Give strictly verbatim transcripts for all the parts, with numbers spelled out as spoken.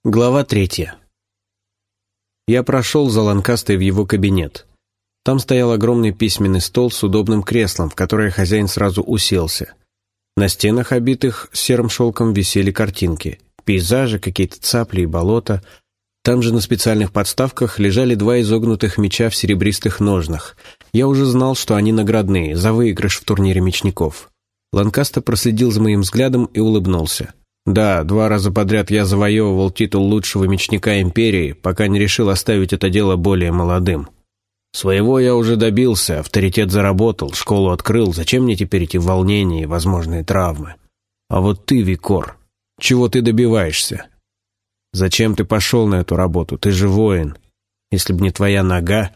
Глава третья. Я прошел за Ланкастой в его кабинет. Там стоял огромный письменный стол с удобным креслом, в которое хозяин сразу уселся. На стенах, обитых серым шелком, висели картинки. Пейзажи, какие-то цапли и болота. Там же на специальных подставках лежали два изогнутых меча в серебристых ножнах. Я уже знал, что они наградные, за выигрыш в турнире мечников. Ланкаста проследил за моим взглядом и улыбнулся. Да, два раза подряд я завоевывал титул лучшего мечника империи, пока не решил оставить это дело более молодым. Своего я уже добился, авторитет заработал, школу открыл, зачем мне теперь эти волнения и возможные травмы? А вот ты, Викор, чего ты добиваешься? Зачем ты пошел на эту работу? Ты же воин. Если бы не твоя нога...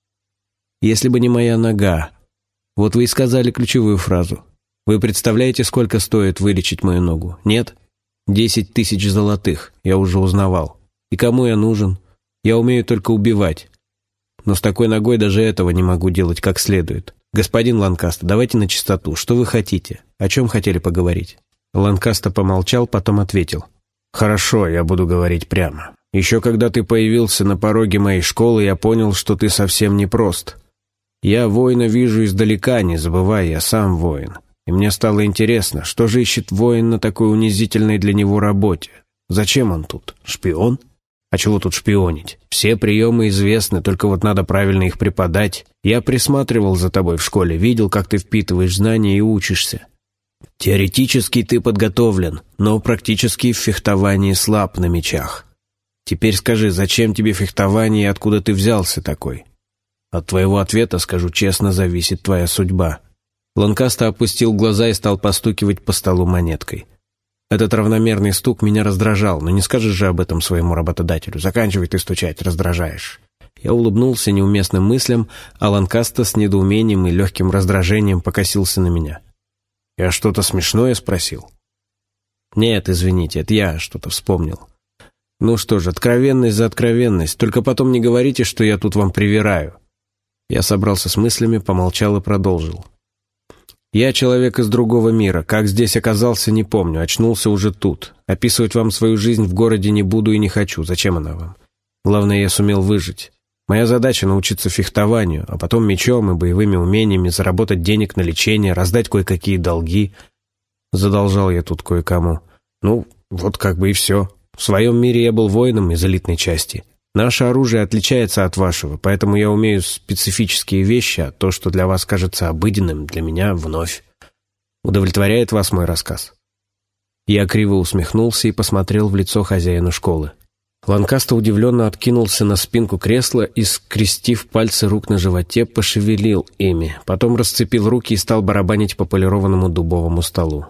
Если бы не моя нога... Вот вы и сказали ключевую фразу. Вы представляете, сколько стоит вылечить мою ногу? Нет? Десять тысяч золотых, я уже узнавал. И кому я нужен? Я умею только убивать. Но с такой ногой даже этого не могу делать как следует. Господин Ланкаста, давайте на чистоту. Что вы хотите? О чем хотели поговорить? Ланкаста помолчал, потом ответил. Хорошо, я буду говорить прямо. Еще когда ты появился на пороге моей школы, я понял, что ты совсем непрост. Я воина вижу издалека, не забывай, я сам воин. И мне стало интересно, что же ищет воин на такой унизительной для него работе? Зачем он тут? Шпион? А чего тут шпионить? Все приемы известны, только вот надо правильно их преподать. Я присматривал за тобой в школе, видел, как ты впитываешь знания и учишься. Теоретически ты подготовлен, но практически в фехтовании слаб на мечах. Теперь скажи, зачем тебе фехтование и откуда ты взялся такой? От твоего ответа, скажу честно, зависит твоя судьба. Ланкаста опустил глаза и стал постукивать по столу монеткой. Этот равномерный стук меня раздражал, но не скажешь же об этом своему работодателю. Заканчивай ты стучать, раздражаешь. Я улыбнулся неуместным мыслям, а Ланкаста с недоумением и легким раздражением покосился на меня. «Я что-то смешное спросил?» «Нет, извините, это я что-то вспомнил. Ну что ж, откровенность за откровенность, только потом не говорите, что я тут вам привираю». Я собрался с мыслями, помолчал и продолжил. «Я человек из другого мира. Как здесь оказался, не помню. Очнулся уже тут. Описывать вам свою жизнь в городе не буду и не хочу. Зачем она вам? Главное, я сумел выжить. Моя задача — научиться фехтованию, а потом мечом и боевыми умениями заработать денег на лечение, раздать кое-какие долги. Задолжал я тут кое-кому. Ну, вот как бы и все. В своем мире я был воином из элитной части. Наше оружие отличается от вашего, поэтому я умею специфические вещи, а то, что для вас кажется обыденным, для меня вновь. Удовлетворяет вас мой рассказ?» Я криво усмехнулся и посмотрел в лицо хозяину школы. Ланкаста удивленно откинулся на спинку кресла и, скрестив пальцы рук на животе, пошевелил ими, потом расцепил руки и стал барабанить по полированному дубовому столу.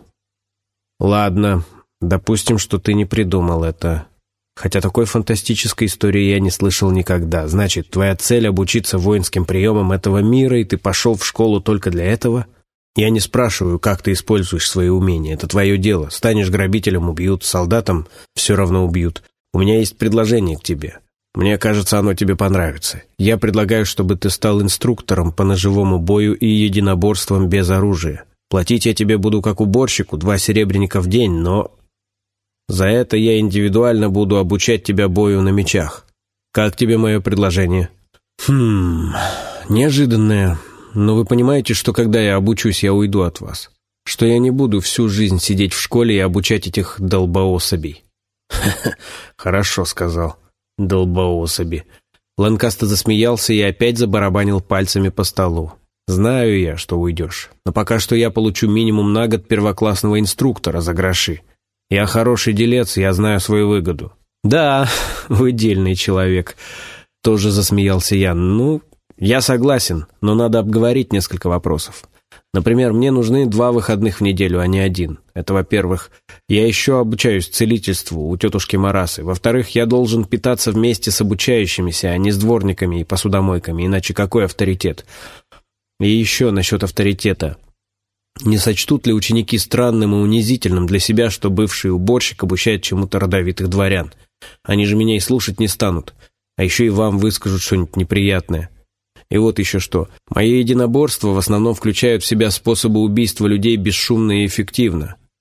«Ладно, допустим, что ты не придумал это. Хотя такой фантастической истории я не слышал никогда. Значит, твоя цель — обучиться воинским приемам этого мира, и ты пошел в школу только для этого? Я не спрашиваю, как ты используешь свои умения. Это твое дело. Станешь грабителем — убьют, солдатом — все равно убьют. У меня есть предложение к тебе. Мне кажется, оно тебе понравится. Я предлагаю, чтобы ты стал инструктором по ножевому бою и единоборствам без оружия. Платить я тебе буду как уборщику, два серебряника в день, но... За это я индивидуально буду обучать тебя бою на мечах. Как тебе мое предложение?» «Хм... Неожиданное. Но вы понимаете, что когда я обучусь, я уйду от вас? Что я не буду всю жизнь сидеть в школе и обучать этих долбоособей?» «Хорошо», — сказал. «Долбоособи». Ланкаста засмеялся и опять забарабанил пальцами по столу. «Знаю я, что уйдешь. Но пока что я получу минимум на год первоклассного инструктора за гроши. Я хороший делец, я знаю свою выгоду». «Да, вы дельный человек», — тоже засмеялся я. «Ну, я согласен, но надо обговорить несколько вопросов. Например, мне нужны два выходных в неделю, а не один. Это, во-первых. Я еще обучаюсь целительству у тетушки Марасы. Во-вторых, я должен питаться вместе с обучающимися, а не с дворниками и посудомойками, иначе какой авторитет? И еще насчет авторитета. Не сочтут ли ученики странным и унизительным для себя, что бывший уборщик обучает чему-то родовитых дворян? Они же меня и слушать не станут. А еще и вам выскажут что-нибудь неприятное. И вот еще что. Мои единоборства в основном включают в себя способы убийства людей бесшумно и эффективно.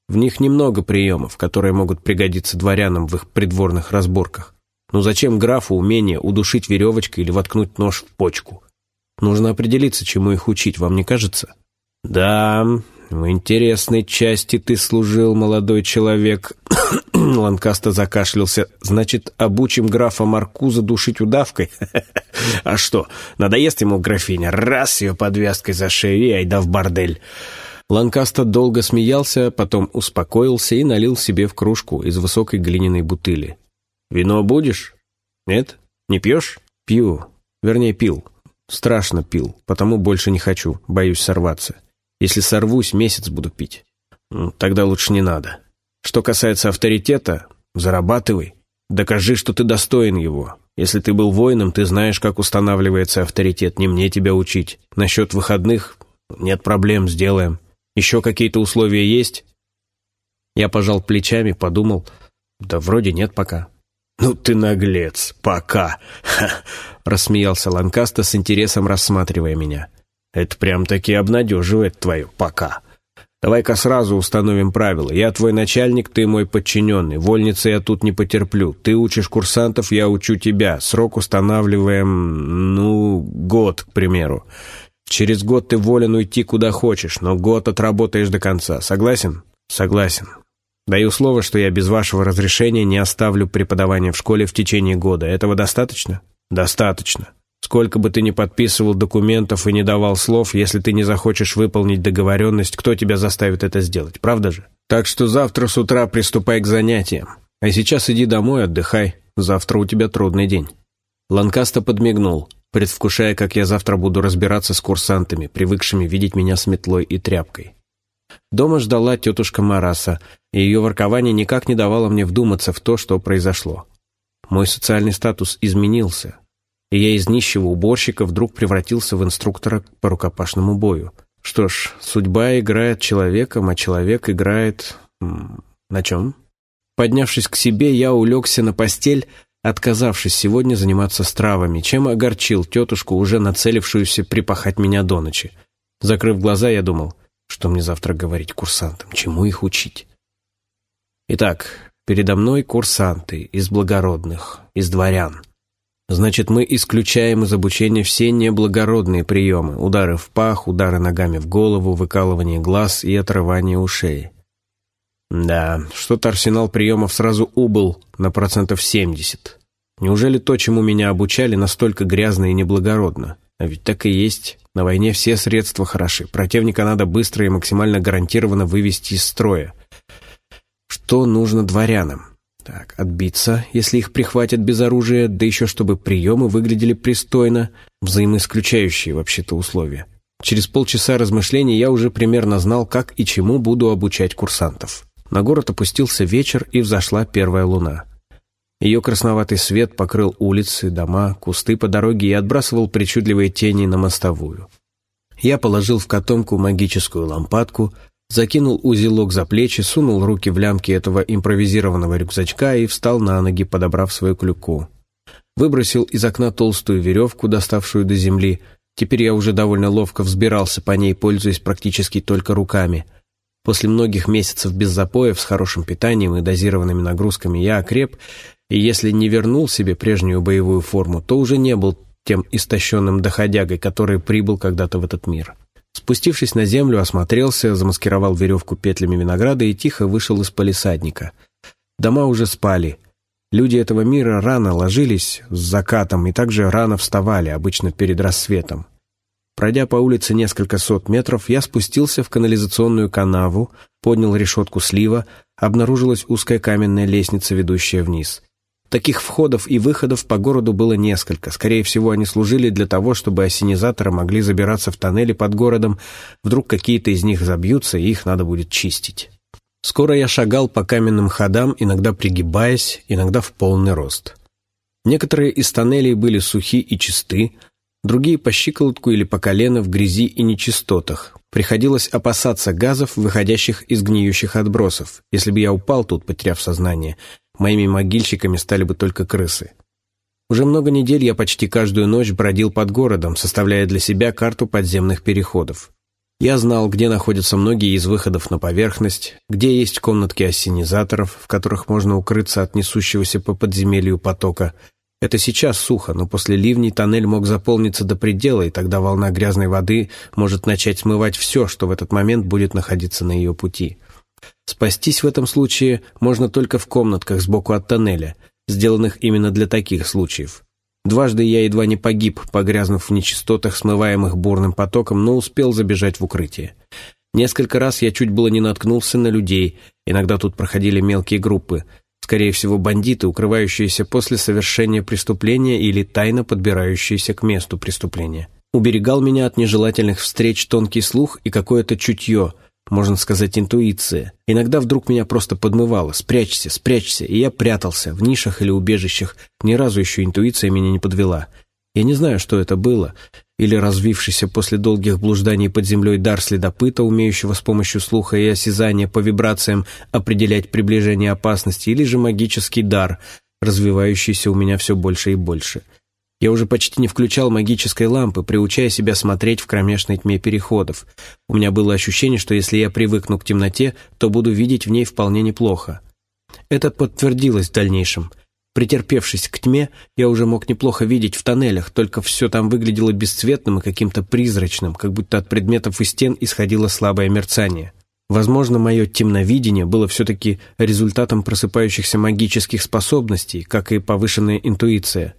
В них немного приемов, которые могут пригодиться дворянам в их придворных разборках. Ну зачем графу умение удушить веревочкой или воткнуть нож в почку? Нужно определиться, чему их учить, вам не кажется? Да, в интересной части ты служил, молодой человек. Ланкастер закашлялся. Значит, обучим графа Маркуза душить удавкой? А что, надоест ему графиня? Раз ее подвязкой за шею и айда в бордель. Ланкастер долго смеялся, потом успокоился и налил себе в кружку из высокой глиняной бутыли. «Вино будешь? Нет? Не пьешь?» «Пью. Вернее, пил. Страшно пил, потому больше не хочу, боюсь сорваться. Если сорвусь, месяц буду пить. Ну, тогда лучше не надо. Что касается авторитета, зарабатывай. Докажи, что ты достоин его. Если ты был воином, ты знаешь, как устанавливается авторитет. Не мне тебя учить. Насчет выходных нет проблем, сделаем. Еще какие-то условия есть?» Я пожал плечами, подумал, да вроде нет пока. «Ну ты наглец, пока!» — рассмеялся Ланкастер с интересом, рассматривая меня. «Это прям-таки обнадеживает твое «пока». Давай-ка сразу установим правила. Я твой начальник, ты мой подчиненный. Вольницы я тут не потерплю. Ты учишь курсантов, я учу тебя. Срок устанавливаем, ну, год, к примеру. Через год ты волен уйти куда хочешь, но год отработаешь до конца. Согласен?» «Согласен. Даю слово, что я без вашего разрешения не оставлю преподавание в школе в течение года. Этого достаточно?» «Достаточно. Сколько бы ты ни подписывал документов и не давал слов, если ты не захочешь выполнить договоренность, кто тебя заставит это сделать, правда же? Так что завтра с утра приступай к занятиям. А сейчас иди домой, отдыхай. Завтра у тебя трудный день». Ланкастер подмигнул, предвкушая, как я завтра буду разбираться с курсантами, привыкшими видеть меня с метлой и тряпкой. Дома ждала тетушка Мараса, и ее воркование никак не давало мне вдуматься в то, что произошло. Мой социальный статус изменился, и я из нищего уборщика вдруг превратился в инструктора по рукопашному бою. Что ж, судьба играет человеком, а человек играет... на чем? Поднявшись к себе, я улегся на постель, отказавшись сегодня заниматься стравами, чем огорчил тетушку, уже нацелившуюся припахать меня до ночи. Закрыв глаза, я думал, что мне завтра говорить курсантам, чему их учить. Итак, передо мной курсанты из благородных, из дворян. Значит, мы исключаем из обучения все неблагородные приемы: удары в пах, удары ногами в голову, выкалывание глаз и отрывание ушей. Да, что-то арсенал приемов сразу убыл на процентов семьдесят. Неужели то, чему меня обучали, настолько грязно и неблагородно? А ведь так и есть. На войне все средства хороши. Противника надо быстро и максимально гарантированно вывести из строя. Что нужно дворянам? Так, отбиться, если их прихватят без оружия, да еще чтобы приемы выглядели пристойно, взаимоисключающие вообще-то условия. Через полчаса размышлений я уже примерно знал, как и чему буду обучать курсантов. На город опустился вечер, и взошла первая луна. Ее красноватый свет покрыл улицы, дома, кусты по дороге и отбрасывал причудливые тени на мостовую. Я положил в котомку магическую лампадку, закинул узелок за плечи, сунул руки в лямки этого импровизированного рюкзачка и встал на ноги, подобрав свою клюку. Выбросил из окна толстую веревку, доставшую до земли. Теперь я уже довольно ловко взбирался по ней, пользуясь практически только руками. После многих месяцев без запоев, с хорошим питанием и дозированными нагрузками я окреп, и если не вернул себе прежнюю боевую форму, то уже не был тем истощенным доходягой, который прибыл когда-то в этот мир. Спустившись на землю, осмотрелся, замаскировал веревку петлями винограда и тихо вышел из палисадника. Дома уже спали. Люди этого мира рано ложились с закатом и также рано вставали, обычно перед рассветом. Пройдя по улице несколько сот метров, я спустился в канализационную канаву, поднял решетку слива, обнаружилась узкая каменная лестница, ведущая вниз. Таких входов и выходов по городу было несколько. Скорее всего, они служили для того, чтобы ассенизаторы могли забираться в тоннели под городом. Вдруг какие-то из них забьются, и их надо будет чистить. Скоро я шагал по каменным ходам, иногда пригибаясь, иногда в полный рост. Некоторые из тоннелей были сухи и чисты, другие по щиколотку или по колено в грязи и нечистотах. Приходилось опасаться газов, выходящих из гниющих отбросов. Если бы я упал тут, потеряв сознание, моими могильщиками стали бы только крысы. Уже много недель я почти каждую ночь бродил под городом, составляя для себя карту подземных переходов. Я знал, где находятся многие из выходов на поверхность, где есть комнатки ассенизаторов, в которых можно укрыться от несущегося по подземелью потока. Это сейчас сухо, но после ливней тоннель мог заполниться до предела, и тогда волна грязной воды может начать смывать все, что в этот момент будет находиться на ее пути. Спастись в этом случае можно только в комнатках сбоку от тоннеля, сделанных именно для таких случаев. Дважды я едва не погиб, погрязнув в нечистотах, смываемых бурным потоком, но успел забежать в укрытие. Несколько раз я чуть было не наткнулся на людей, иногда тут проходили мелкие группы, скорее всего бандиты, укрывающиеся после совершения преступления или тайно подбирающиеся к месту преступления. Уберегал меня от нежелательных встреч тонкий слух и какое-то чутье, можно сказать, интуиция. Иногда вдруг меня просто подмывало: спрячься, спрячься, и я прятался в нишах или убежищах. Ни разу еще интуиция меня не подвела. Я не знаю, что это было, или развившийся после долгих блужданий под землей дар следопыта, умеющего с помощью слуха и осязания по вибрациям определять приближение опасности, или же магический дар, развивающийся у меня все больше и больше. Я уже почти не включал магической лампы, приучая себя смотреть в кромешной тьме переходов. У меня было ощущение, что если я привыкну к темноте, то буду видеть в ней вполне неплохо. Это подтвердилось в дальнейшем. Претерпевшись к тьме, я уже мог неплохо видеть в тоннелях, только все там выглядело бесцветным и каким-то призрачным, как будто от предметов и стен исходило слабое мерцание. Возможно, мое темновидение было все-таки результатом просыпающихся магических способностей, как и повышенная интуиция.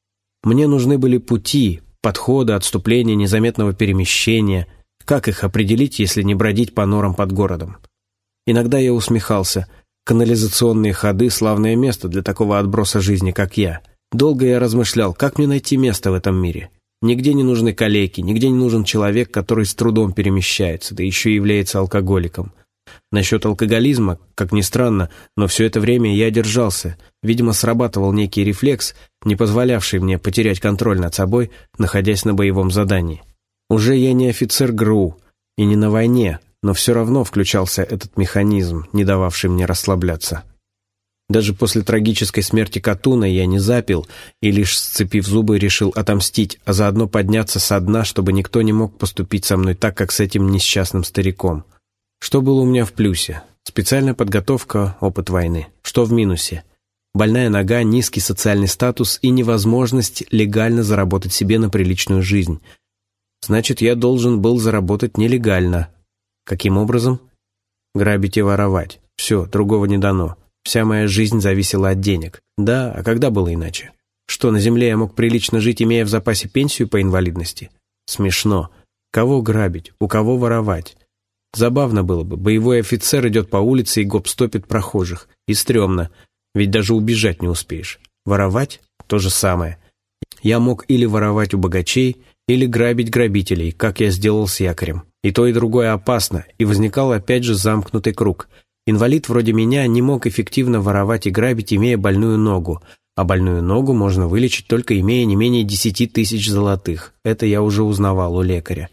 Мне нужны были пути, подходы, отступления, незаметного перемещения. Как их определить, если не бродить по норам под городом? Иногда я усмехался. Канализационные ходы — славное место для такого отброса жизни, как я. Долго я размышлял, как мне найти место в этом мире. Нигде не нужны калеки, нигде не нужен человек, который с трудом перемещается, да еще и является алкоголиком. Насчет алкоголизма, как ни странно, но все это время я держался. Видимо, срабатывал некий рефлекс, не позволявший мне потерять контроль над собой, находясь на боевом задании. Уже я не офицер ГРУ и не на войне, но все равно включался этот механизм, не дававший мне расслабляться. Даже после трагической смерти Катуна я не запил и, лишь сцепив зубы, решил отомстить, а заодно подняться со дна, чтобы никто не мог поступить со мной так, как с этим несчастным стариком. Что было у меня в плюсе? Специальная подготовка, опыт войны. Что в минусе? Больная нога, низкий социальный статус и невозможность легально заработать себе на приличную жизнь. Значит, я должен был заработать нелегально. Каким образом? Грабить и воровать. Все, другого не дано. Вся моя жизнь зависела от денег. Да, а когда было иначе? Что, на земле я мог прилично жить, имея в запасе пенсию по инвалидности? Смешно. Кого грабить? У кого воровать? Забавно было бы. Боевой офицер идет по улице и гоп-стопит прохожих. И стрёмно. Ведь даже убежать не успеешь. Воровать — то же самое. Я мог или воровать у богачей, или грабить грабителей, как я сделал с якорем. И то, и другое опасно, и возникал опять же замкнутый круг. Инвалид вроде меня не мог эффективно воровать и грабить, имея больную ногу. А больную ногу можно вылечить, только имея не менее десяти тысяч золотых. Это я уже узнавал у лекаря.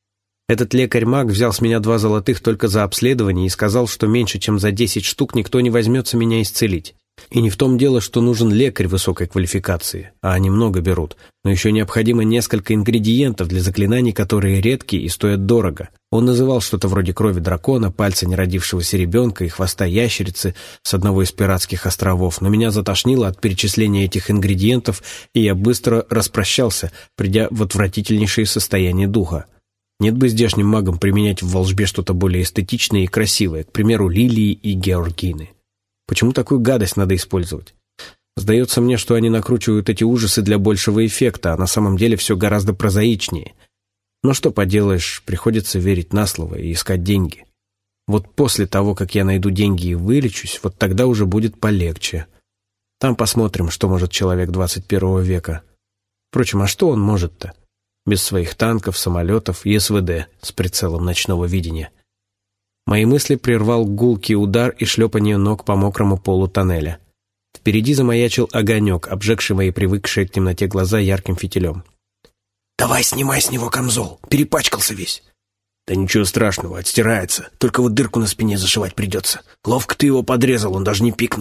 Этот лекарь-маг взял с меня два золотых только за обследование и сказал, что меньше чем за десять штук никто не возьмется меня исцелить. И не в том дело, что нужен лекарь высокой квалификации, а они много берут, но еще необходимо несколько ингредиентов для заклинаний, которые редкие и стоят дорого. Он называл что-то вроде крови дракона, пальца неродившегося ребенка и хвоста ящерицы с одного из пиратских островов, но меня затошнило от перечисления этих ингредиентов, и я быстро распрощался, придя в отвратительнейшее состояние духа. Нет бы здешним магам применять в волшбе что-то более эстетичное и красивое, к примеру, лилии и георгины. Почему такую гадость надо использовать? Сдается мне, что они накручивают эти ужасы для большего эффекта, а на самом деле все гораздо прозаичнее. Но что поделаешь, приходится верить на слово и искать деньги. Вот после того, как я найду деньги и вылечусь, вот тогда уже будет полегче. Там посмотрим, что может человек двадцать первого века. Впрочем, а что он может-то? Без своих танков, самолетов и СВД с прицелом ночного видения. Мои мысли прервал гулкий удар и шлепанье ног по мокрому полу тоннеля. Впереди замаячил огонек, обжегший мои привыкшие к темноте глаза ярким фитилем. «Давай, снимай с него камзол, перепачкался весь». «Да ничего страшного, отстирается. Только вот дырку на спине зашивать придется. Ловко ты его подрезал, он даже не пикнул».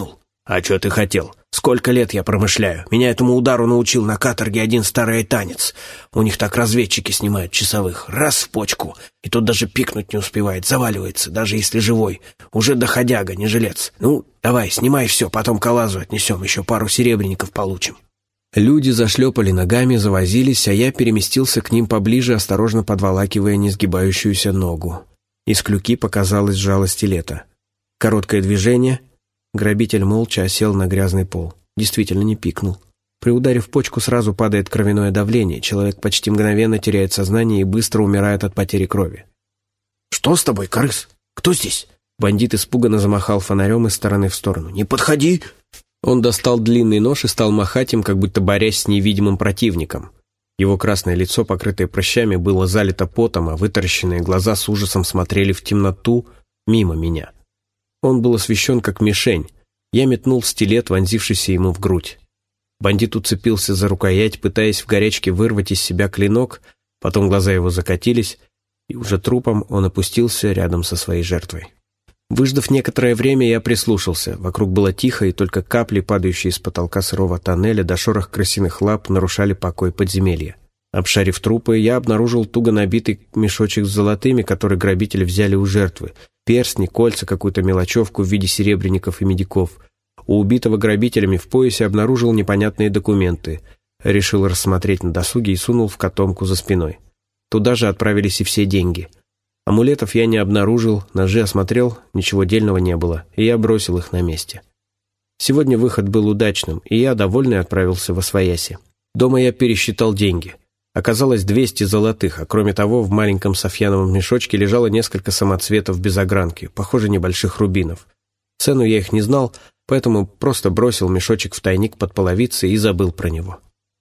«А что ты хотел? Сколько лет я промышляю? Меня этому удару научил на каторге один старый айтанец. У них так разведчики снимают часовых. Раз в почку. И тот даже пикнуть не успевает, заваливается, даже если живой. Уже доходяга, не жилец. Ну, давай, снимай все, потом к Алазу отнесем, еще пару серебряников получим». Люди зашлепали ногами, завозились, а я переместился к ним поближе, осторожно подволакивая несгибающуюся ногу. Из клюки показалась жало стилета. Короткое движение. Грабитель молча осел на грязный пол. Действительно не пикнул. При ударе в почку сразу падает кровяное давление. Человек почти мгновенно теряет сознание и быстро умирает от потери крови. «Что с тобой, крыс? Кто здесь?» Бандит испуганно замахал фонарем из стороны в сторону. «Не подходи!» Он достал длинный нож и стал махать им, как будто борясь с невидимым противником. Его красное лицо, покрытое прыщами, было залито потом, а вытаращенные глаза с ужасом смотрели в темноту мимо меня. Он был освещен как мишень. Я метнул стилет, вонзившийся ему в грудь. Бандит уцепился за рукоять, пытаясь в горячке вырвать из себя клинок, потом глаза его закатились, и уже трупом он опустился рядом со своей жертвой. Выждав некоторое время, я прислушался. Вокруг было тихо, и только капли, падающие с потолка сырого тоннеля, до шорох крысиных лап нарушали покой подземелья. Обшарив трупы, я обнаружил туго набитый мешочек с золотыми, который грабители взяли у жертвы. Перстни, кольца, какую-то мелочевку в виде серебряников и медиков. У убитого грабителями в поясе обнаружил непонятные документы. Решил рассмотреть на досуге и сунул в котомку за спиной. Туда же отправились и все деньги. Амулетов я не обнаружил, ножи осмотрел, ничего дельного не было, и я бросил их на месте. Сегодня выход был удачным, и я, довольный, отправился восвояси. Дома я пересчитал деньги. Оказалось двести золотых, а кроме того в маленьком софьяновом мешочке лежало несколько самоцветов без огранки, похоже, небольших рубинов. Цену я их не знал, поэтому просто бросил мешочек в тайник под половицей и забыл про него.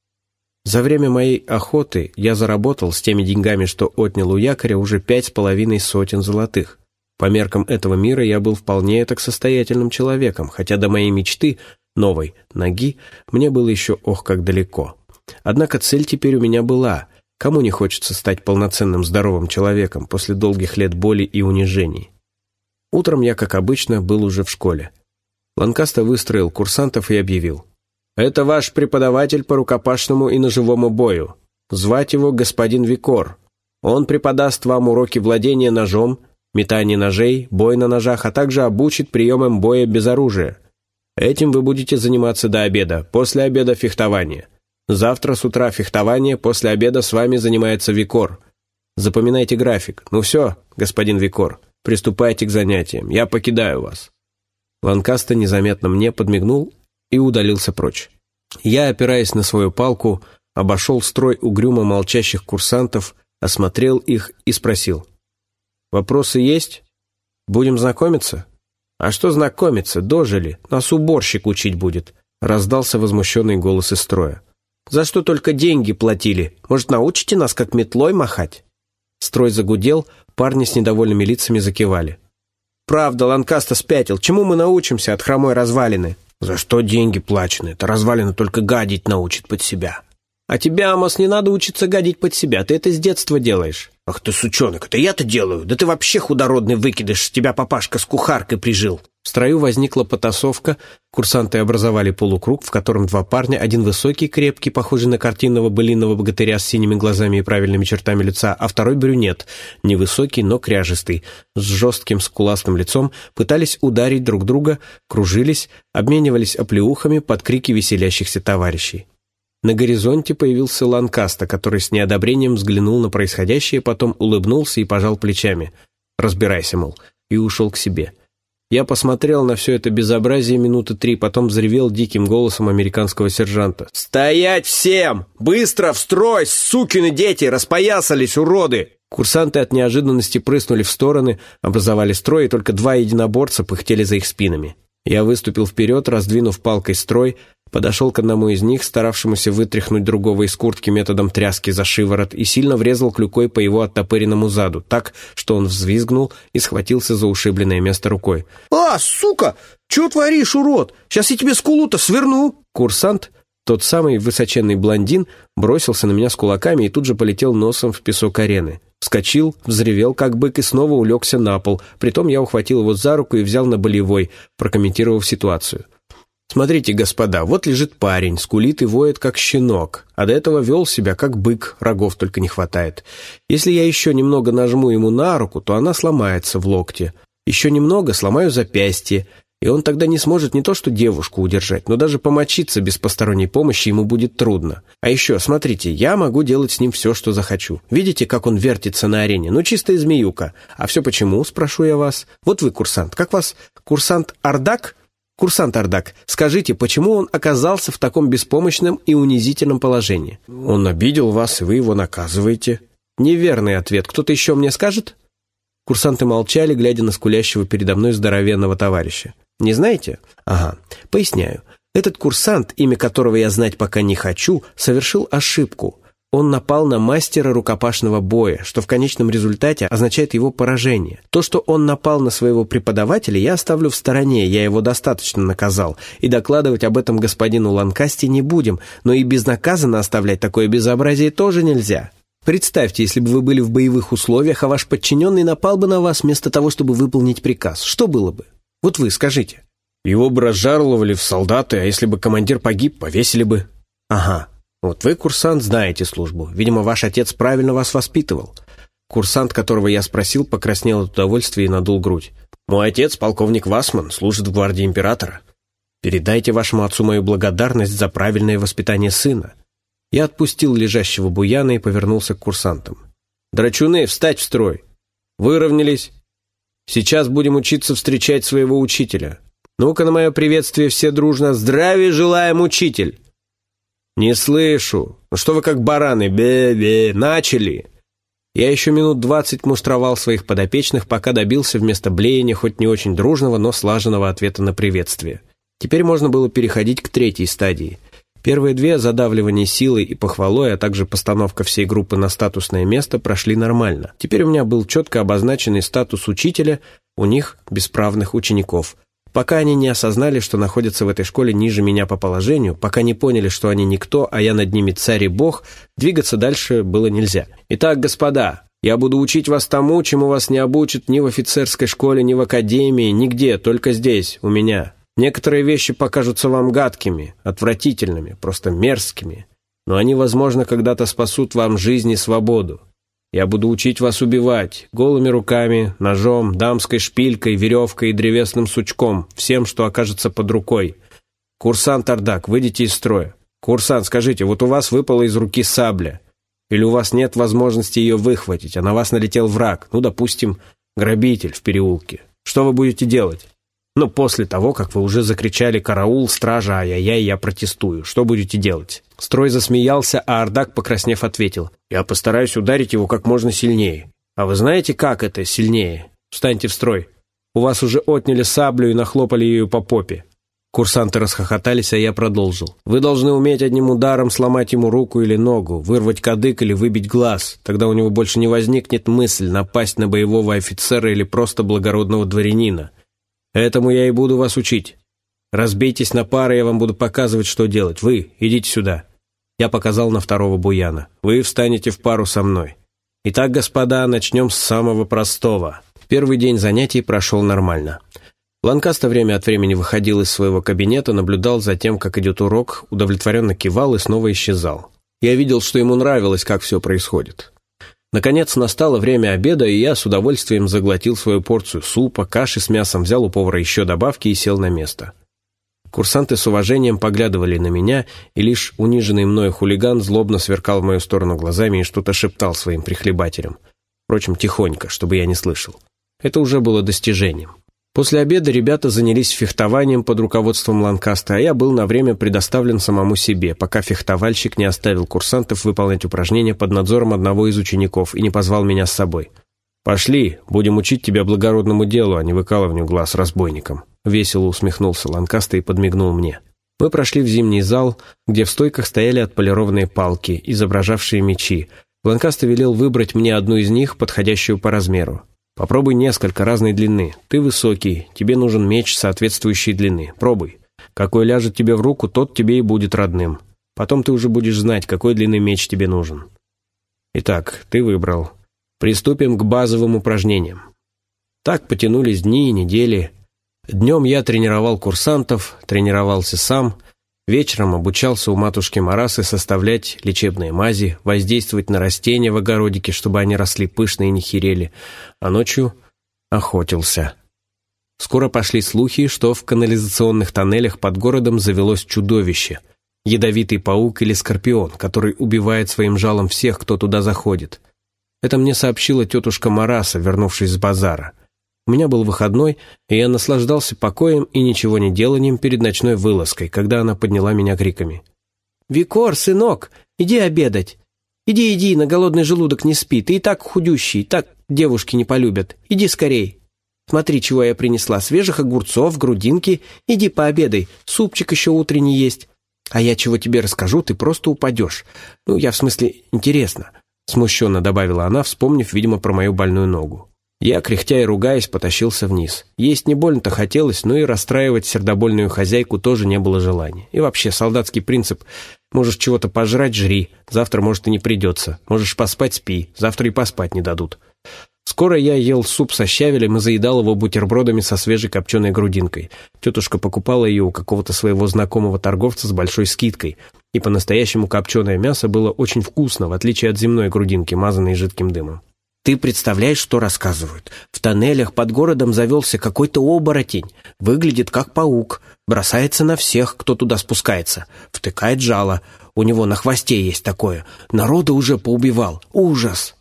За время моей охоты я заработал с теми деньгами, что отнял у якоря, уже пять с половиной сотен золотых. По меркам этого мира я был вполне так состоятельным человеком, хотя до моей мечты, новой ноги, мне было еще ох как далеко. Однако цель теперь у меня была. Кому не хочется стать полноценным здоровым человеком после долгих лет боли и унижений? Утром я, как обычно, был уже в школе. Ланкастер выстроил курсантов и объявил: «Это ваш преподаватель по рукопашному и ножевому бою. Звать его господин Викор. Он преподаст вам уроки владения ножом, метания ножей, бой на ножах, а также обучит приемам боя без оружия. Этим вы будете заниматься до обеда, после обеда фехтование. Завтра с утра фехтование, после обеда с вами занимается Викор. Запоминайте график. Ну все, господин Викор, приступайте к занятиям, я покидаю вас». Ланкастер незаметно мне подмигнул и удалился прочь. Я, опираясь на свою палку, обошел строй угрюмо молчащих курсантов, осмотрел их и спросил: «Вопросы есть? Будем знакомиться?» «А что знакомиться? Дожили. Нас уборщик учить будет», — раздался возмущенный голос из строя. «За что только деньги платили? Может, научите нас, как метлой махать?» Строй загудел, парни с недовольными лицами закивали. «Правда, Ланкастер спятил. Чему мы научимся от хромой развалины?» «За что деньги плачены? Это развалина только гадить научит под себя». «А тебе, Амос, не надо учиться гадить под себя. Ты это с детства делаешь». «Ах ты, сучонок, это я-то делаю? Да ты вообще худородный выкидыш, тебя папашка с кухаркой прижил». В строю возникла потасовка. Курсанты образовали полукруг, в котором два парня, один высокий, крепкий, похожий на картинного былинного богатыря с синими глазами и правильными чертами лица, а второй брюнет, невысокий, но кряжистый, с жестким скуластым лицом, пытались ударить друг друга, кружились, обменивались оплеухами под крики веселящихся товарищей. На горизонте появился Ланкастер, который с неодобрением взглянул на происходящее, потом улыбнулся и пожал плечами. «Разбирайся, мол», и ушел к себе. Я посмотрел на все это безобразие минуты три, потом взревел диким голосом американского сержанта: «Стоять всем! Быстро в строй, сукины дети! Распоясались, уроды!» Курсанты от неожиданности прыснули в стороны, образовали строй, и только два единоборца пыхтели за их спинами. Я выступил вперед, раздвинув палкой строй, подошел к одному из них, старавшемуся вытряхнуть другого из куртки методом тряски за шиворот, и сильно врезал клюкой по его оттопыренному заду, так, что он взвизгнул и схватился за ушибленное место рукой. «А, сука! Чего творишь, урод? Сейчас я тебе скулу-то сверну!» Курсант, тот самый высоченный блондин, бросился на меня с кулаками и тут же полетел носом в песок арены. Вскочил, взревел, как бык, и снова улегся на пол. Притом я ухватил его за руку и взял на болевой, прокомментировав ситуацию. Смотрите, господа, вот лежит парень, скулит и воет, как щенок, а до этого вел себя, как бык, рогов только не хватает. Если я еще немного нажму ему на руку, то она сломается в локте. Еще немного сломаю запястье, и он тогда не сможет не то что девушку удержать, но даже помочиться без посторонней помощи ему будет трудно. А еще, смотрите, я могу делать с ним все, что захочу. Видите, как он вертится на арене? Ну, чистая змеюка. А все почему, спрошу я вас? Вот вы, курсант, как вас? Курсант Ардак? Курсант Ардак, скажите, почему он оказался в таком беспомощном и унизительном положении? Он обидел вас, и вы его наказываете. Неверный ответ. Кто-то еще мне скажет? Курсанты молчали, глядя на скулящего передо мной здоровенного товарища. Не знаете? Ага, поясняю. Этот курсант, имя которого я знать пока не хочу, совершил ошибку. Он напал на мастера рукопашного боя, что в конечном результате означает его поражение. То, что он напал на своего преподавателя, я оставлю в стороне, я его достаточно наказал, и докладывать об этом господину Ланкасте не будем, но и безнаказанно оставлять такое безобразие тоже нельзя. Представьте, если бы вы были в боевых условиях, а ваш подчиненный напал бы на вас вместо того, чтобы выполнить приказ. Что было бы? Вот вы скажите. Его бы разжаловали в солдаты, а если бы командир погиб, повесили бы. Ага. Вот вы, курсант, знаете службу. Видимо, ваш отец правильно вас воспитывал. Курсант, которого я спросил, покраснел от удовольствия и надул грудь. Мой отец, полковник Вассман, служит в гвардии императора. Передайте вашему отцу мою благодарность за правильное воспитание сына. Я отпустил лежащего буяна и повернулся к курсантам. Драчуны, встать в строй. Выровнялись. Сейчас будем учиться встречать своего учителя. Ну-ка на мое приветствие все дружно. Здравия желаем, учитель! «Не слышу. Ну что вы как бараны? Бе-бе. Начали!» Я еще минут двадцать муштровал своих подопечных, пока добился вместо блеяния хоть не очень дружного, но слаженного ответа на приветствие. Теперь можно было переходить к третьей стадии. Первые две, задавливание силой и похвалой, а также постановка всей группы на статусное место, прошли нормально. Теперь у меня был четко обозначенный статус учителя, у них бесправных учеников. Пока они не осознали, что находятся в этой школе ниже меня по положению, пока не поняли, что они никто, а я над ними царь и бог, двигаться дальше было нельзя. Итак, господа, я буду учить вас тому, чему вас не обучат ни в офицерской школе, ни в академии, нигде, только здесь, у меня. Некоторые вещи покажутся вам гадкими, отвратительными, просто мерзкими, но они, возможно, когда-то спасут вам жизнь и свободу. Я буду учить вас убивать голыми руками, ножом, дамской шпилькой, веревкой и древесным сучком, всем, что окажется под рукой. Курсант Ардак, выйдите из строя. Курсант, скажите, вот у вас выпала из руки сабля, или у вас нет возможности ее выхватить, а на вас налетел враг, ну, допустим, грабитель в переулке. Что вы будете делать? Ну, после того, как вы уже закричали «Караул, стража, ай-яй-яй, я протестую», что будете делать? Строй засмеялся, а Ардак, покраснев, ответил: «Я постараюсь ударить его как можно сильнее». «А вы знаете, как это сильнее? Встаньте в строй. У вас уже отняли саблю и нахлопали ею по попе». Курсанты расхохотались, а я продолжил. «Вы должны уметь одним ударом сломать ему руку или ногу, вырвать кадык или выбить глаз. Тогда у него больше не возникнет мысль напасть на боевого офицера или просто благородного дворянина. Этому я и буду вас учить. Разбейтесь на пары, я вам буду показывать, что делать. Вы, идите сюда». Я показал на второго буяна. «Вы встанете в пару со мной. Итак, господа, начнем с самого простого». Первый день занятий прошел нормально. Ланкаста время от времени выходил из своего кабинета, наблюдал за тем, как идет урок, удовлетворенно кивал и снова исчезал. Я видел, что ему нравилось, как все происходит. Наконец настало время обеда, и я с удовольствием заглотил свою порцию супа, каши с мясом, взял у повара еще добавки и сел на место. Курсанты с уважением поглядывали на меня, и лишь униженный мною хулиган злобно сверкал в мою сторону глазами и что-то шептал своим прихлебателям. Впрочем, тихонько, чтобы я не слышал. Это уже было достижением. После обеда ребята занялись фехтованием под руководством Ланкаста, а я был на время предоставлен самому себе, пока фехтовальщик не оставил курсантов выполнять упражнения под надзором одного из учеников и не позвал меня с собой. «Пошли, будем учить тебя благородному делу, а не выкалыванию глаз разбойникам». Весело усмехнулся Ланкаста и подмигнул мне. Мы прошли в зимний зал, где в стойках стояли отполированные палки, изображавшие мечи. Ланкаста велел выбрать мне одну из них, подходящую по размеру. «Попробуй несколько разной длины. Ты высокий, тебе нужен меч соответствующей длины. Пробуй. Какой ляжет тебе в руку, тот тебе и будет родным. Потом ты уже будешь знать, какой длины меч тебе нужен. Итак, ты выбрал. Приступим к базовым упражнениям». Так потянулись дни и недели. Днем я тренировал курсантов, тренировался сам, вечером обучался у матушки Марасы составлять лечебные мази, воздействовать на растения в огородике, чтобы они росли пышно и не херели, а ночью охотился. Скоро пошли слухи, что в канализационных тоннелях под городом завелось чудовище, ядовитый паук или скорпион, который убивает своим жалом всех, кто туда заходит. Это мне сообщила тетушка Мараса, вернувшись с базара. У меня был выходной, и я наслаждался покоем и ничего не деланием перед ночной вылазкой, когда она подняла меня криками. «Викор, сынок, иди обедать! Иди, иди, на голодный желудок не спи, ты и так худющий, и так девушки не полюбят. Иди скорей! Смотри, чего я принесла, свежих огурцов, грудинки, иди пообедай, супчик еще утренний есть. А я чего тебе расскажу, ты просто упадешь. Ну, я в смысле, интересно», — смущенно добавила она, вспомнив, видимо, про мою больную ногу. Я, кряхтя и ругаясь, потащился вниз. Есть не больно-то хотелось, но и расстраивать сердобольную хозяйку тоже не было желания. И вообще, солдатский принцип: можешь чего-то пожрать — жри, завтра, может, и не придется. Можешь поспать — спи, завтра и поспать не дадут. Скоро я ел суп со щавелем и заедал его бутербродами со свежей копченой грудинкой. Тетушка покупала ее у какого-то своего знакомого торговца с большой скидкой, и по-настоящему копченое мясо было очень вкусно, в отличие от земной грудинки, мазанной жидким дымом. «Ты представляешь, что рассказывают? В тоннелях под городом завелся какой-то оборотень. Выглядит как паук. Бросается на всех, кто туда спускается. Втыкает жало. У него на хвосте есть такое. Народа уже поубивал. Ужас!»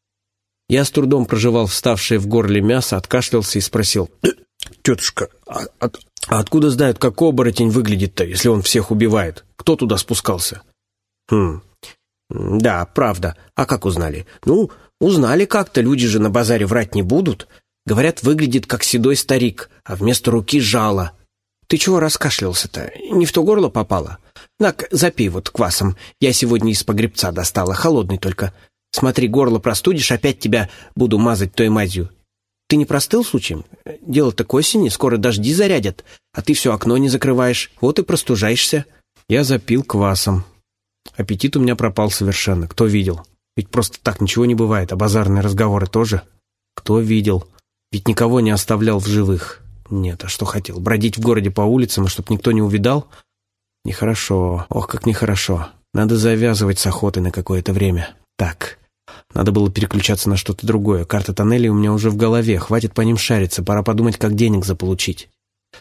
Я с трудом прожевал вставшее в горле мясо, откашлялся и спросил: «Тетушка, а, а, а откуда знают, как оборотень выглядит-то, если он всех убивает? Кто туда спускался?» «Хм, да, правда. А как узнали?» «Ну, узнали как-то, люди же на базаре врать не будут. Говорят, выглядит как седой старик, а вместо руки жало. Ты чего раскашлялся-то? Не в то горло попало? На, запей вот квасом. Я сегодня из погребца достала, холодный только. Смотри, горло простудишь, опять тебя буду мазать той мазью. Ты не простыл случаем? Дело-то к осени, скоро дожди зарядят, а ты все окно не закрываешь, вот и простужаешься». Я запил квасом. Аппетит у меня пропал совершенно. Кто видел? Ведь просто так ничего не бывает, а базарные разговоры тоже. Кто видел? Ведь никого не оставлял в живых. Нет, а что хотел? Бродить в городе по улицам, и чтоб никто не увидал? Нехорошо. Ох, как нехорошо. Надо завязывать с охотой на какое-то время. Так, надо было переключаться на что-то другое. Карта тоннелей у меня уже в голове. Хватит по ним шариться. Пора подумать, как денег заполучить.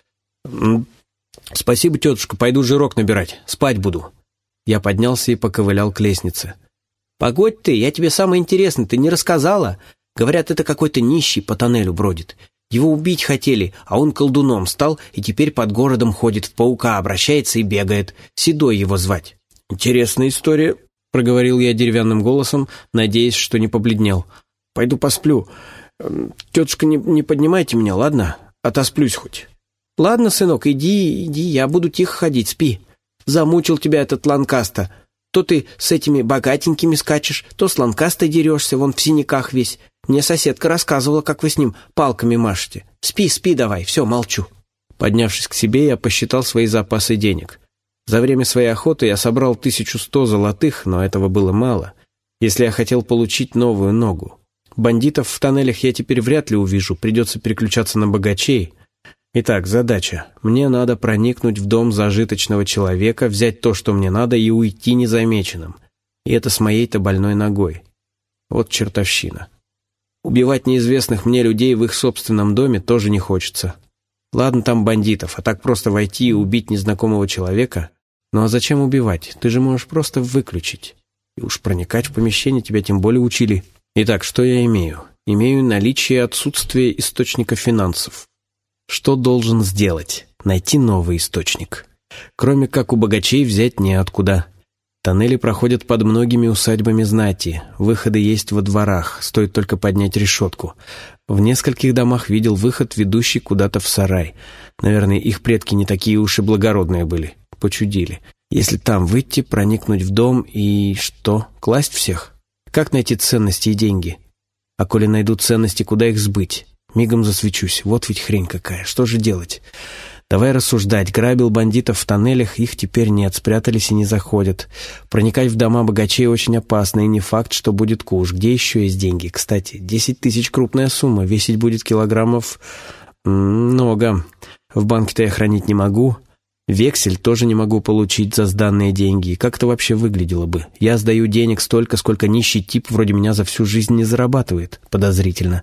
«Спасибо, тетушка. Пойду жирок набирать. Спать буду». Я поднялся и поковылял к лестнице. «Погодь ты, я тебе самое интересное, ты не рассказала? Говорят, это какой-то нищий по тоннелю бродит. Его убить хотели, а он колдуном стал и теперь под городом ходит, в паука обращается и бегает. Седой его звать». «Интересная история», — проговорил я деревянным голосом, надеясь, что не побледнел. «Пойду посплю. Тетушка, не, не поднимайте меня, ладно? Отосплюсь хоть». «Ладно, сынок, иди, иди, я буду тихо ходить, спи. Замучил тебя этот Ланкаста. То ты с этими богатенькими скачешь, то с Ланкастой дерешься, вон в синяках весь. Мне соседка рассказывала, как вы с ним палками машете. Спи, спи давай, все, молчу». Поднявшись к себе, я посчитал свои запасы денег. За время своей охоты я собрал тысячу сто золотых, но этого было мало, если я хотел получить новую ногу. Бандитов в тоннелях я теперь вряд ли увижу, придется переключаться на богачей. Итак, задача. Мне надо проникнуть в дом зажиточного человека, взять то, что мне надо, и уйти незамеченным. И это с моей-то больной ногой. Вот чертовщина. Убивать неизвестных мне людей в их собственном доме тоже не хочется. Ладно, там бандитов, а так просто войти и убить незнакомого человека? Ну а зачем убивать? Ты же можешь просто выключить. И уж проникать в помещение тебя тем более учили. Итак, что я имею? Имею наличие и отсутствие источника финансов. Что должен сделать? Найти новый источник. Кроме как у богачей взять неоткуда. Тоннели проходят под многими усадьбами знати. Выходы есть во дворах, стоит только поднять решетку. В нескольких домах видел выход, ведущий куда-то в сарай. Наверное, их предки не такие уж и благородные были. Почудили. Если там выйти, проникнуть в дом и... что? Класть всех? Как найти ценности и деньги? А коли найду ценности, куда их сбыть? Мигом засвечусь. Вот ведь хрень какая. Что же делать? Давай рассуждать. Грабил бандитов в тоннелях, их теперь нет, спрятались и не заходят. Проникать в дома богачей очень опасно, и не факт, что будет куш. Где еще есть деньги? Кстати, десять тысяч крупная сумма, весить будет килограммов много. В банке-то я хранить не могу. Вексель тоже не могу получить за сданные деньги. Как это вообще выглядело бы? Я сдаю денег столько, сколько нищий тип вроде меня за всю жизнь не зарабатывает. Подозрительно.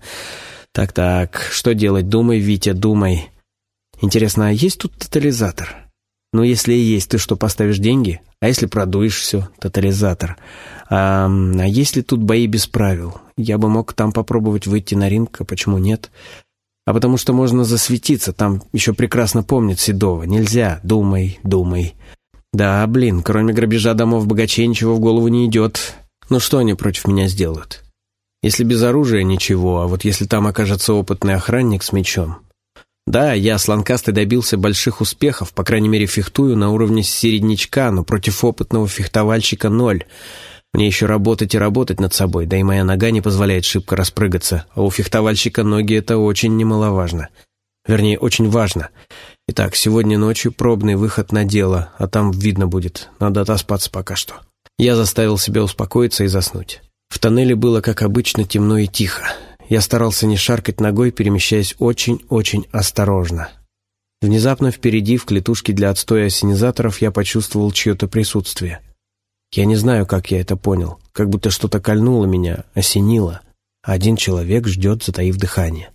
Так-так, что делать? Думай, Витя, думай. Интересно, а есть тут тотализатор? Ну, если и есть, ты что, поставишь деньги? А если продуешь все? Тотализатор. А, а если тут бои без правил? Я бы мог там попробовать выйти на ринг, а почему нет? А потому что можно засветиться, там еще прекрасно помнит Седова. Нельзя, думай, думай. Да, блин, кроме грабежа домов богачей ничего в голову не идет. Ну что они против меня сделают? Если без оружия ничего, а вот если там окажется опытный охранник с мечом. Да, я с Ланкастой добился больших успехов, по крайней мере фехтую на уровне середнячка, но против опытного фехтовальщика ноль. Мне еще работать и работать над собой, да и моя нога не позволяет шибко распрыгаться, а у фехтовальщика ноги это очень немаловажно. Вернее, очень важно. Итак, сегодня ночью пробный выход на дело, а там видно будет, надо отоспаться пока что. Я заставил себя успокоиться и заснуть. В тоннеле было, как обычно, темно и тихо. Я старался не шаркать ногой, перемещаясь очень-очень осторожно. Внезапно впереди, в клетушке для отстоя ассенизаторов, я почувствовал чье-то присутствие. Я не знаю, как я это понял, как будто что-то кольнуло меня, осенило, а один человек ждет, затаив дыхание.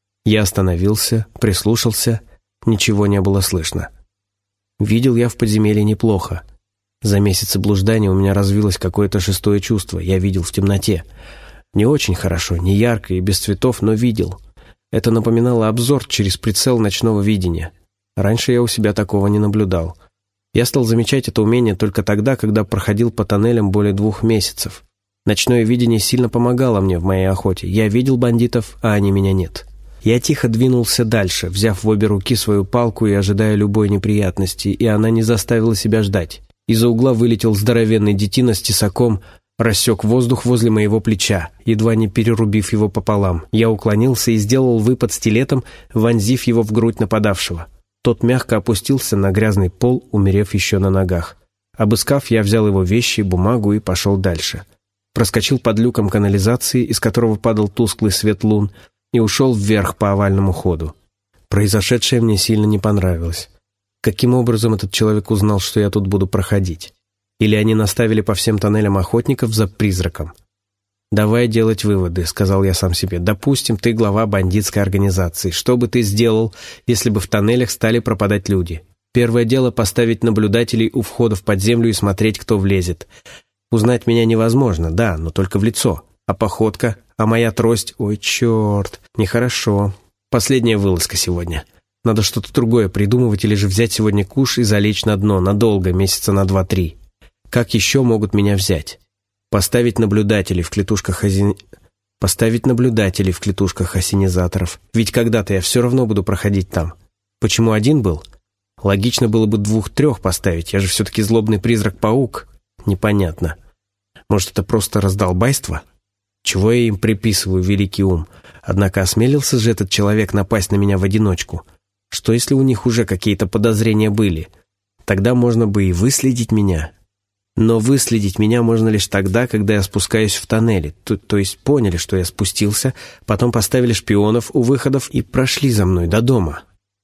Я остановился, прислушался, ничего не было слышно. Видел я в подземелье неплохо. За месяцы блуждания у меня развилось какое-то шестое чувство, я видел в темноте. Не очень хорошо, не ярко и без цветов, но видел. Это напоминало обзор через прицел ночного видения. Раньше я у себя такого не наблюдал. Я стал замечать это умение только тогда, когда проходил по тоннелям более двух месяцев. Ночное видение сильно помогало мне в моей охоте. Я видел бандитов, а они меня нет. Я тихо двинулся дальше, взяв в обе руки свою палку и ожидая любой неприятности, и она не заставила себя ждать. Из-за угла вылетел здоровенный детина с тесаком, рассек воздух возле моего плеча, едва не перерубив его пополам. Я уклонился и сделал выпад стилетом, вонзив его в грудь нападавшего. Тот мягко опустился на грязный пол, умерев еще на ногах. Обыскав, я взял его вещи, бумагу и пошел дальше. Проскочил под люком канализации, из которого падал тусклый свет лун, и ушел вверх по овальному ходу. Произошедшее мне сильно не понравилось. Каким образом этот человек узнал, что я тут буду проходить? Или они наставили по всем тоннелям охотников за призраком? «Давай делать выводы», — сказал я сам себе. «Допустим, ты глава бандитской организации. Что бы ты сделал, если бы в тоннелях стали пропадать люди? Первое дело — поставить наблюдателей у входа в подземлю и смотреть, кто влезет. Узнать меня невозможно, да, но только в лицо. А походка? А моя трость? Ой, черт, нехорошо. Последняя вылазка сегодня. Надо что-то другое придумывать или же взять сегодня куш и залечь на дно надолго, месяца на два-три. Как еще могут меня взять? Поставить наблюдателей в клетушках осен... Поставить наблюдателей в клетушках ассенизаторов. Ведь когда-то я все равно буду проходить там. Почему один был? Логично было бы двух-трех поставить. Я же все-таки злобный призрак-паук. Непонятно. Может, это просто раздолбайство? Чего я им приписываю, великий ум? Однако осмелился же этот человек напасть на меня в одиночку. Что если у них уже какие-то подозрения были? Тогда можно бы и выследить меня. Но выследить меня можно лишь тогда, когда я спускаюсь в тоннели. То, то есть поняли, что я спустился, потом поставили шпионов у выходов и прошли за мной до дома.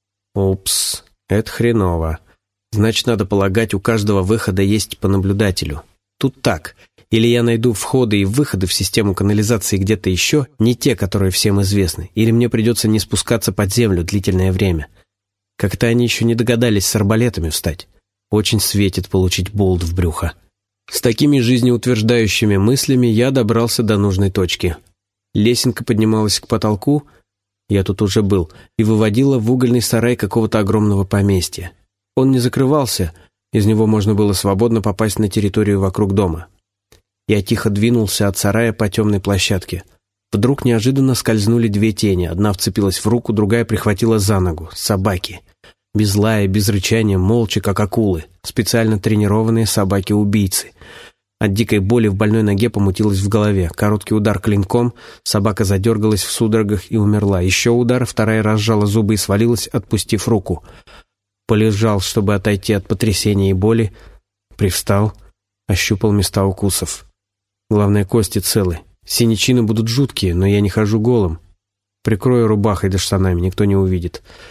Упс, это хреново. Значит, надо полагать, у каждого выхода есть по наблюдателю. Тут так. Или я найду входы и выходы в систему канализации где-то еще, не те, которые всем известны, или мне придется не спускаться под землю длительное время. Как-то они еще не догадались с арбалетами встать. Очень светит получить болт в брюхо. С такими жизнеутверждающими мыслями я добрался до нужной точки. Лесенка поднималась к потолку, я тут уже был, и выводила в угольный сарай какого-то огромного поместья. Он не закрывался, из него можно было свободно попасть на территорию вокруг дома. Я тихо двинулся от сарая по темной площадке. Вдруг неожиданно скользнули две тени, одна вцепилась в руку, другая прихватила за ногу. Собаки. Без лая, без рычания, молча, как акулы. Специально тренированные собаки-убийцы. От дикой боли в больной ноге помутилось в голове. Короткий удар клинком, собака задергалась в судорогах и умерла. Еще удар, вторая разжала зубы и свалилась, отпустив руку. Полежал, чтобы отойти от потрясения и боли. Привстал, ощупал места укусов. Главное, кости целы. Синячины будут жуткие, но я не хожу голым. Прикрою рубахой да штанами, никто не увидит.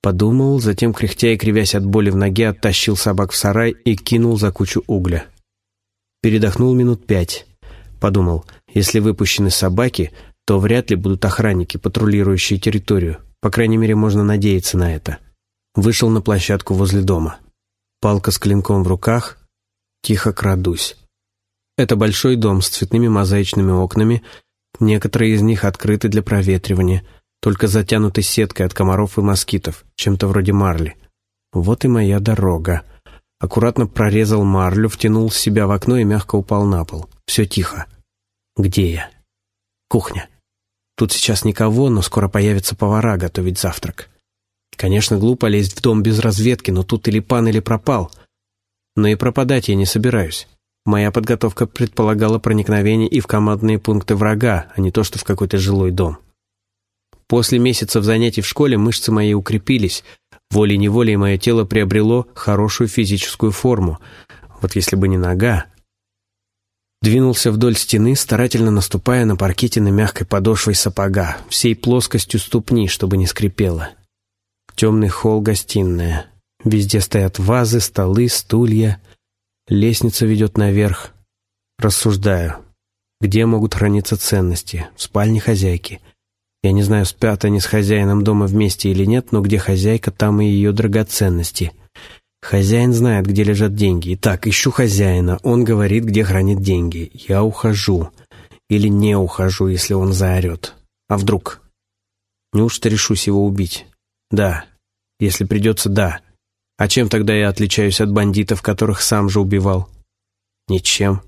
Подумал, затем, кряхтя и кривясь от боли в ноге, оттащил собак в сарай и кинул за кучу угля. Передохнул минут пять. Подумал, если выпущены собаки, то вряд ли будут охранники, патрулирующие территорию. По крайней мере, можно надеяться на это. Вышел на площадку возле дома. Палка с клинком в руках. Тихо крадусь. Это большой дом с цветными мозаичными окнами. Некоторые из них открыты для проветривания, только затянуты сеткой от комаров и москитов, чем-то вроде марли. Вот и моя дорога. Аккуратно прорезал марлю, втянул себя в окно и мягко упал на пол. Все тихо. Где я? Кухня. Тут сейчас никого, но скоро появятся повара готовить завтрак. Конечно, глупо лезть в дом без разведки, но тут или пан, или пропал. Но и пропадать я не собираюсь. Моя подготовка предполагала проникновение и в командные пункты врага, а не то, что в какой-то жилой дом. После месяцев занятий в школе мышцы мои укрепились, волей-неволей мое тело приобрело хорошую физическую форму. Вот если бы не нога... Двинулся вдоль стены, старательно наступая на паркетины мягкой подошвой сапога, всей плоскостью ступни, чтобы не скрипело. Темный холл, гостиная. Везде стоят вазы, столы, стулья. Лестница ведет наверх. Рассуждаю. Где могут храниться ценности? В спальне хозяйки. Я не знаю, спят они с хозяином дома вместе или нет, но где хозяйка, там и ее драгоценности. Хозяин знает, где лежат деньги. Итак, ищу хозяина. Он говорит, где хранит деньги. Я ухожу. Или не ухожу, если он заорет. А вдруг? Неужто решусь его убить? Да. Если придется, да. А чем тогда я отличаюсь от бандитов, которых сам же убивал? Ничем.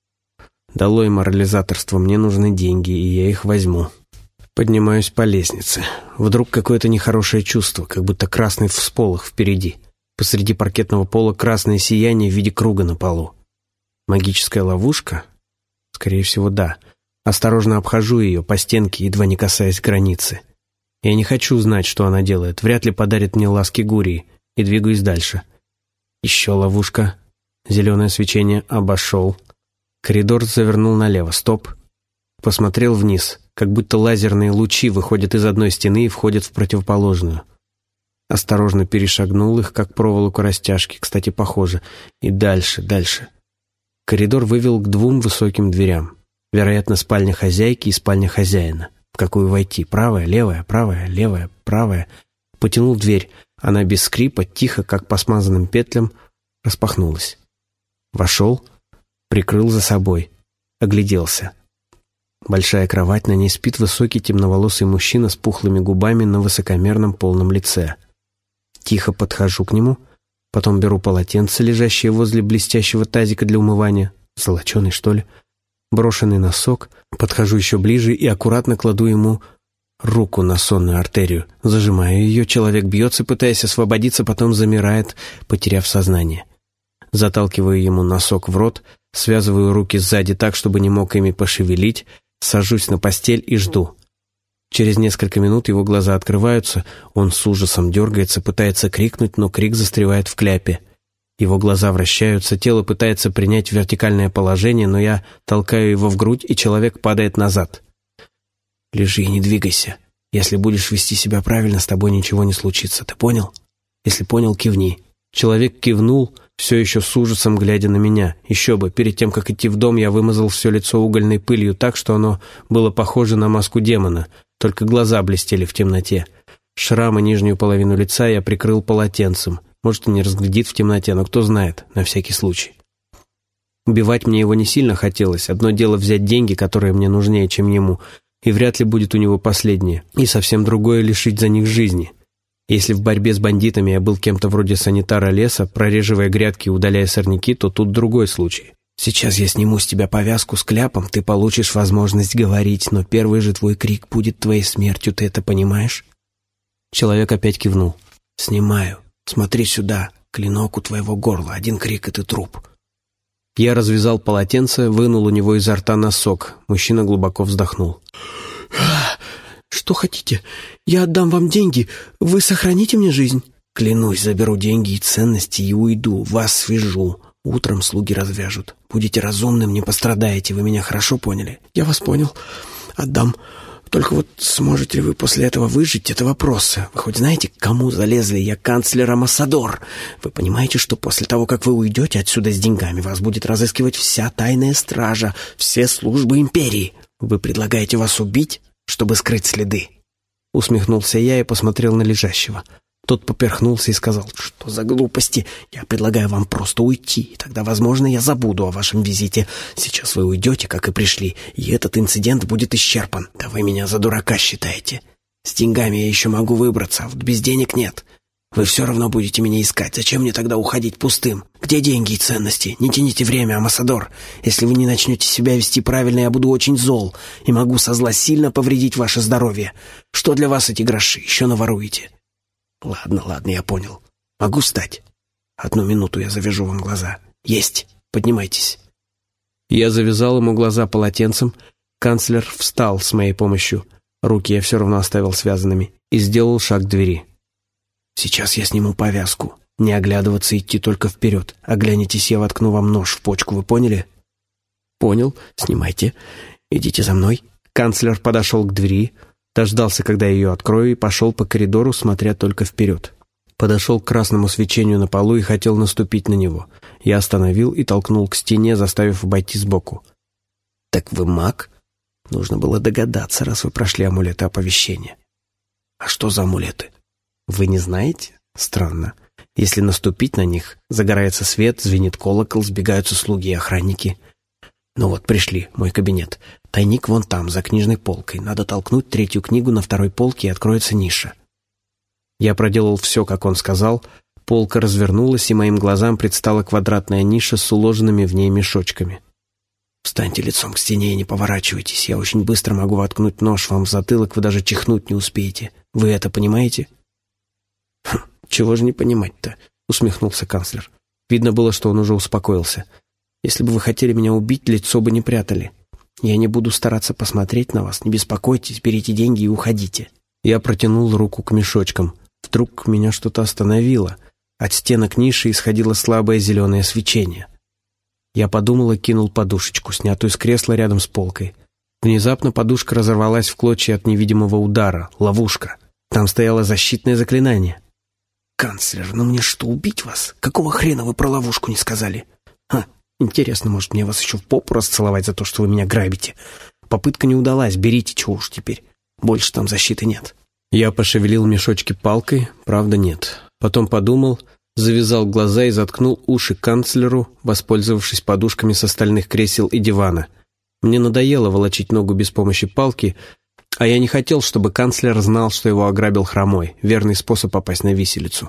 Долой морализаторство, мне нужны деньги, и я их возьму. Поднимаюсь по лестнице. Вдруг какое-то нехорошее чувство, как будто красный всполох впереди. Посреди паркетного пола красное сияние в виде круга на полу. Магическая ловушка? Скорее всего, да. Осторожно обхожу ее по стенке, едва не касаясь границы. Я не хочу знать, что она делает. Вряд ли подарит мне ласки Гурии. И двигаюсь дальше. Еще ловушка. Зеленое свечение. Обошел. Коридор завернул налево. Стоп. Посмотрел вниз. Как будто лазерные лучи выходят из одной стены и входят в противоположную. Осторожно перешагнул их, как проволоку растяжки. Кстати, похоже. И дальше, дальше. Коридор вывел к двум высоким дверям. Вероятно, спальня хозяйки и спальня хозяина. В какую войти? Правая, левая, правая, левая, правая. Потянул дверь. Она без скрипа, тихо, как по смазанным петлям, распахнулась. Вошел, прикрыл за собой. Огляделся. Большая кровать, на ней спит высокий темноволосый мужчина с пухлыми губами на высокомерном полном лице. Тихо подхожу к нему, потом беру полотенце, лежащее возле блестящего тазика для умывания, золоченый, что ли, брошенный носок, подхожу еще ближе и аккуратно кладу ему руку на сонную артерию. Зажимаю ее, человек бьется, пытаясь освободиться, потом замирает, потеряв сознание. Заталкиваю ему носок в рот, связываю руки сзади так, чтобы не мог ими пошевелить, сажусь на постель и жду. Через несколько минут его глаза открываются, он с ужасом дергается, пытается крикнуть, но крик застревает в кляпе. Его глаза вращаются, тело пытается принять вертикальное положение, но я толкаю его в грудь, и человек падает назад. «Лежи и не двигайся. Если будешь вести себя правильно, с тобой ничего не случится. Ты понял? Если понял, кивни». Человек кивнул, все еще с ужасом глядя на меня. Еще бы, перед тем, как идти в дом, я вымазал все лицо угольной пылью так, что оно было похоже на маску демона, только глаза блестели в темноте. Шрам и нижнюю половину лица я прикрыл полотенцем. Может, и не разглядит в темноте, но кто знает, на всякий случай. Убивать мне его не сильно хотелось. Одно дело взять деньги, которые мне нужнее, чем ему, и вряд ли будет у него последнее. И совсем другое — лишить за них жизни. Если в борьбе с бандитами я был кем-то вроде санитара леса, прореживая грядки и удаляя сорняки, то тут другой случай. Сейчас я сниму с тебя повязку с кляпом, ты получишь возможность говорить, но первый же твой крик будет твоей смертью, ты это понимаешь? Человек опять кивнул. Снимаю. Смотри сюда. Клинок у твоего горла. Один крик, и ты труп. Я развязал полотенце, вынул у него изо рта носок. Мужчина глубоко вздохнул. «Что хотите? Я отдам вам деньги. Вы сохраните мне жизнь?» «Клянусь, заберу деньги и ценности и уйду. Вас свяжу. Утром слуги развяжут. Будете разумным, не пострадаете. Вы меня хорошо поняли?» «Я вас понял. Отдам. Только вот сможете ли вы после этого выжить, это вопрос. Вы хоть знаете, к кому залезли? Я канцлер Амассадор. Вы понимаете, что после того, как вы уйдете отсюда с деньгами, вас будет разыскивать вся тайная стража, все службы империи. Вы предлагаете вас убить, чтобы скрыть следы?» Усмехнулся я и посмотрел на лежащего. Тот поперхнулся и сказал: «Что за глупости? Я предлагаю вам просто уйти, и тогда, возможно, я забуду о вашем визите. Сейчас вы уйдете, как и пришли, и этот инцидент будет исчерпан. Да вы меня за дурака считаете. С деньгами я еще могу выбраться, а вот без денег нет. Вы все равно будете меня искать. Зачем мне тогда уходить пустым? Где деньги и ценности? Не тяните время, Амассадор. Если вы не начнете себя вести правильно, я буду очень зол и могу со зла сильно повредить ваше здоровье. Что для вас эти гроши? Еще наворуете». «Ладно, ладно, я понял. Могу встать? Одну минуту, я завяжу вам глаза. Есть. Поднимайтесь». Я завязал ему глаза полотенцем. Канцлер встал с моей помощью. Руки я все равно оставил связанными и сделал шаг к двери. «Сейчас я сниму повязку. Не оглядываться, идти только вперед. Оглянетесь, я воткну вам нож в почку, вы поняли?» «Понял. Снимайте. Идите за мной». Канцлер подошел к двери, дождался, когда я ее открою, и пошел по коридору, смотря только вперед. Подошел к красному свечению на полу и хотел наступить на него. Я остановил и толкнул к стене, заставив обойти сбоку. «Так вы маг? Нужно было догадаться, раз вы прошли амулеты оповещения». «А что за амулеты?» «Вы не знаете? Странно. Если наступить на них, загорается свет, звенит колокол, сбегаются слуги и охранники». «Ну вот, пришли, мой кабинет. Тайник вон там, за книжной полкой. Надо толкнуть третью книгу на второй полке, и откроется ниша». Я проделал все, как он сказал. Полка развернулась, и моим глазам предстала квадратная ниша с уложенными в ней мешочками. «Встаньте лицом к стене и не поворачивайтесь. Я очень быстро могу воткнуть нож вам в затылок, вы даже чихнуть не успеете. Вы это понимаете?» «Хм, чего же не понимать-то?» — усмехнулся канцлер. Видно было, что он уже успокоился. «Если бы вы хотели меня убить, лицо бы не прятали. Я не буду стараться посмотреть на вас. Не беспокойтесь, берите деньги и уходите». Я протянул руку к мешочкам. Вдруг меня что-то остановило. От стенок ниши исходило слабое зеленое свечение. Я подумал и кинул подушечку, снятую с кресла рядом с полкой. Внезапно подушка разорвалась в клочья от невидимого удара. Ловушка. Там стояло защитное заклинание. «Канцлер, ну мне что, убить вас? Какого хрена вы про ловушку не сказали? Ха, интересно, может, мне вас еще в попу расцеловать за то, что вы меня грабите? Попытка не удалась, берите, чего уж теперь. Больше там защиты нет». Я пошевелил мешочки палкой, правда нет. Потом подумал, завязал глаза и заткнул уши канцлеру, воспользовавшись подушками с остальных кресел и дивана. Мне надоело волочить ногу без помощи палки, а я не хотел, чтобы канцлер знал, что его ограбил хромой, верный способ попасть на виселицу.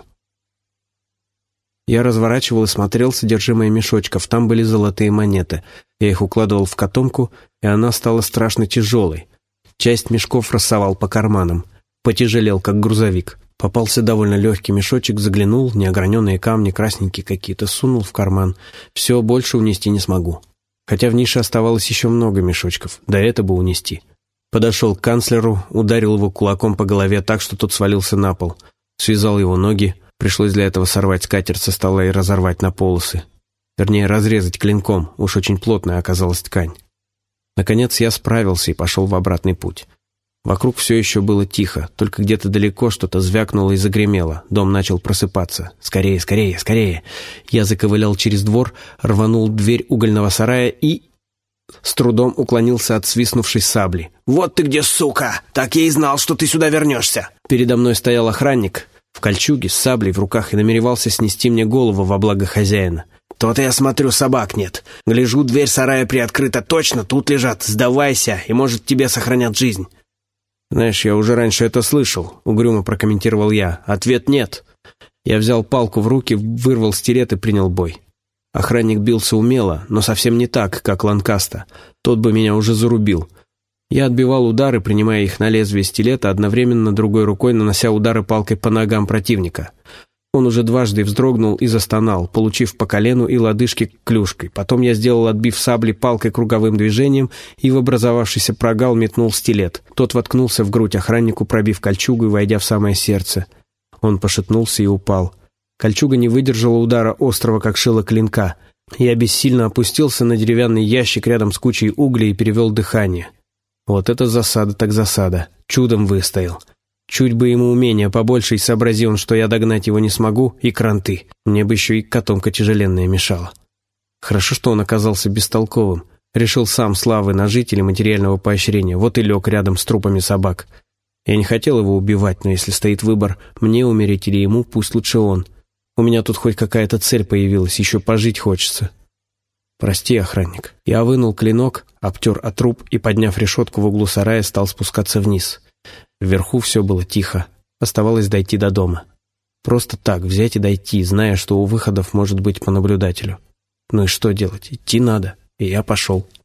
Я разворачивал и смотрел содержимое мешочков. Там были золотые монеты. Я их укладывал в котомку, и она стала страшно тяжелой. Часть мешков рассовал по карманам. Потяжелел, как грузовик. Попался довольно легкий мешочек, заглянул, неограненные камни, красненькие какие-то, сунул в карман. Все, больше унести не смогу. Хотя в нише оставалось еще много мешочков. Да это бы унести. Подошел к канцлеру, ударил его кулаком по голове так, что тот свалился на пол. Связал его ноги. Пришлось для этого сорвать скатерть со стола и разорвать на полосы. Вернее, разрезать клинком. Уж очень плотная оказалась ткань. Наконец я справился и пошел в обратный путь. Вокруг все еще было тихо, только где-то далеко что-то звякнуло и загремело. Дом начал просыпаться. «Скорее, скорее, скорее!» Я заковылял через двор, рванул дверь угольного сарая и... с трудом уклонился от свистнувшей сабли. «Вот ты где, сука! Так я и знал, что ты сюда вернешься!» Передо мной стоял охранник в кольчуге с саблей в руках и намеревался снести мне голову во благо хозяина. «То-то я смотрю, собак нет. Гляжу, дверь сарая приоткрыта, точно тут лежат. Сдавайся, и, может, тебе сохранят жизнь». «Знаешь, я уже раньше это слышал», — угрюмо прокомментировал я. «Ответ нет». Я взял палку в руки, вырвал стилет и принял бой. Охранник бился умело, но совсем не так, как Ланкаста. Тот бы меня уже зарубил. Я отбивал удары, принимая их на лезвие стилета, одновременно другой рукой нанося удары палкой по ногам противника. Он уже дважды вздрогнул и застонал, получив по колену и лодыжке клюшкой. Потом я сделал, отбив сабли палкой круговым движением, и в образовавшийся прогал метнул стилет. Тот воткнулся в грудь охраннику, пробив кольчугу и войдя в самое сердце. Он пошатнулся и упал. Кольчуга не выдержала удара острого, как шило клинка. Я бессильно опустился на деревянный ящик рядом с кучей углей и перевел дыхание. Вот это засада так засада. Чудом выстоял. Чуть бы ему умения побольше, и сообрази он, что я догнать его не смогу, и кранты. Мне бы еще и котомка тяжеленная мешала. Хорошо, что он оказался бестолковым. Решил сам славы нажить или материального поощрения. Вот и лег рядом с трупами собак. Я не хотел его убивать, но если стоит выбор, мне умереть или ему, пусть лучше он. У меня тут хоть какая-то цель появилась, еще пожить хочется. Прости, охранник. Я вынул клинок, обтер от труп и, подняв решетку в углу сарая, стал спускаться вниз. Вверху все было тихо. Оставалось дойти до дома. Просто так взять и дойти, зная, что у выходов может быть по наблюдателю. Ну и что делать? Идти надо. И я пошел.